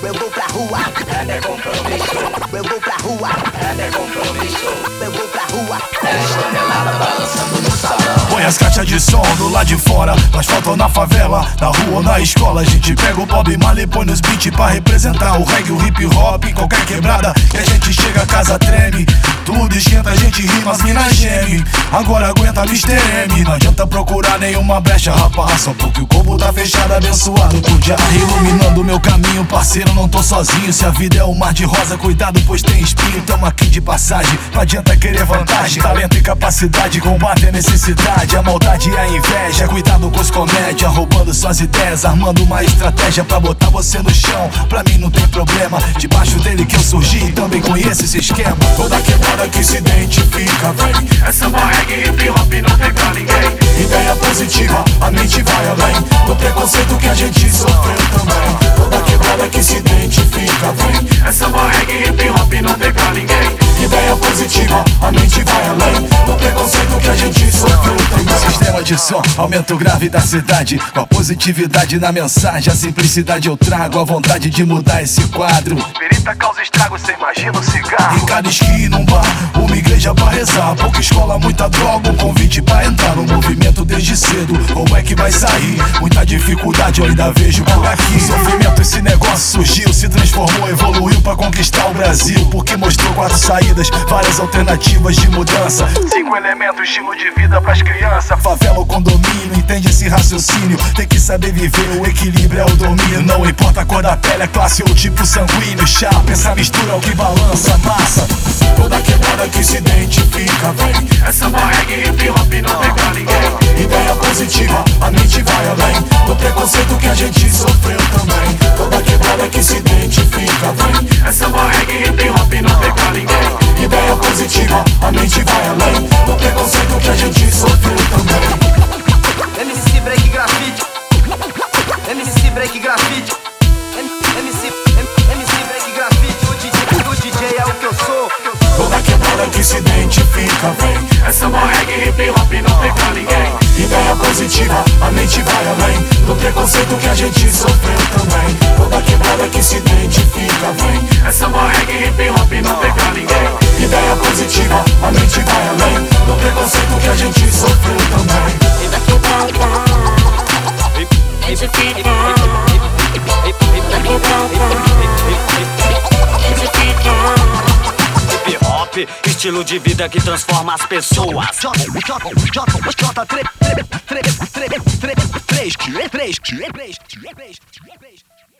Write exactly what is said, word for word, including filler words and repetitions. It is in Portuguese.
eu vou pra rua. É compromisso, Eu vou pra rua. é compromisso. Eu vou pra rua. É estonelada balançando no salão. Põe as caixas de som do lado de fora, nós faltam na favela, na rua ou na escola. A gente pega o Bob Marley, põe nos beats pra representar o reggae, o hip hop, qualquer quebrada. E a gente chega, a casa treme, tudo esquenta, a gente rima, as minas geme. Agora aguenta mister M, não adianta procurar nenhuma brecha, rapaz, só porque o combo tá fechado, abençoado por Jah, iluminando meu caminho, parceiro, não tô sozinho. Se a vida é um mar de rosa, cuidado, pois tem espinho. Tamo aqui de passagem, não adianta querer vantagem. Talento e capacidade combate a necessidade, a maldade e a inveja. Cuidado com os comédia, roubando suas ideias, armando uma estratégia pra botar você no chão. Pra mim não tem problema, debaixo dele que eu surgi e também conheço esse esquema. Toda quebrada que se identifica, vem. Essa é reggae, hip hop não tem pra ninguém. Ideia positiva, a mente vai além do preconceito que a gente sofreu também. Toda quebrada que se identifica, vem. Essa reggae, hip hop não tem pra ninguém. Ideia positiva, a mente vai além do preconceito que a gente sofreu também. Sistema de som, aumenta o grave da cidade, com a positividade na mensagem, a simplicidade eu trago, a vontade de mudar esse quadro. Espírita causa estrago, cê imagina o cigarro. Em cada esquina um bar, uma igreja pra rezar, pouca escola, muita droga, um convite pra entrar no movimento desde cedo. Como é que vai sair? Muita dificuldade eu ainda vejo por aqui. Sofrimento, esse negócio surgiu, se transformou, evoluiu pra conquistar o Brasil, porque mostrou quatro saídas, várias alternativas de mudança. Cinco elementos, estilo de vida pras crianças. Favela ou condomínio, entende esse raciocínio. Tem que saber viver, o equilíbrio é o domínio. Não importa a cor da pele, a classe ou o tipo sanguíneo. Chá, essa mistura é o que balança a massa. Toda quebrada que se identifica, vem. Essa reggae, hip hop não tem pra ninguém. Ideia positiva, a mente vai além do preconceito que a gente sofreu também. Toda quebrada que se identifica, vem. Essa reggae, hip hop não tem pra ninguém. Ideia positiva, a mente vai além do preconceito que a gente sofreu também. M C Break Grafite, M C Break Grafite, M C Break Grafite, o D J, o D J é o que eu sou. Toda quebrada que se identifica, vem. Essa reggae, hip hop não tem pra ninguém. Ideia positiva, a mente vai além do preconceito que a gente sofreu também. Toda quebrada que se identifica, vem. Essa reggae, hip hop não tem pra ninguém. Ideia positiva, a mente vai além do preconceito que a gente sofreu também. Hip hop, estilo de vida que transforma as pessoas. três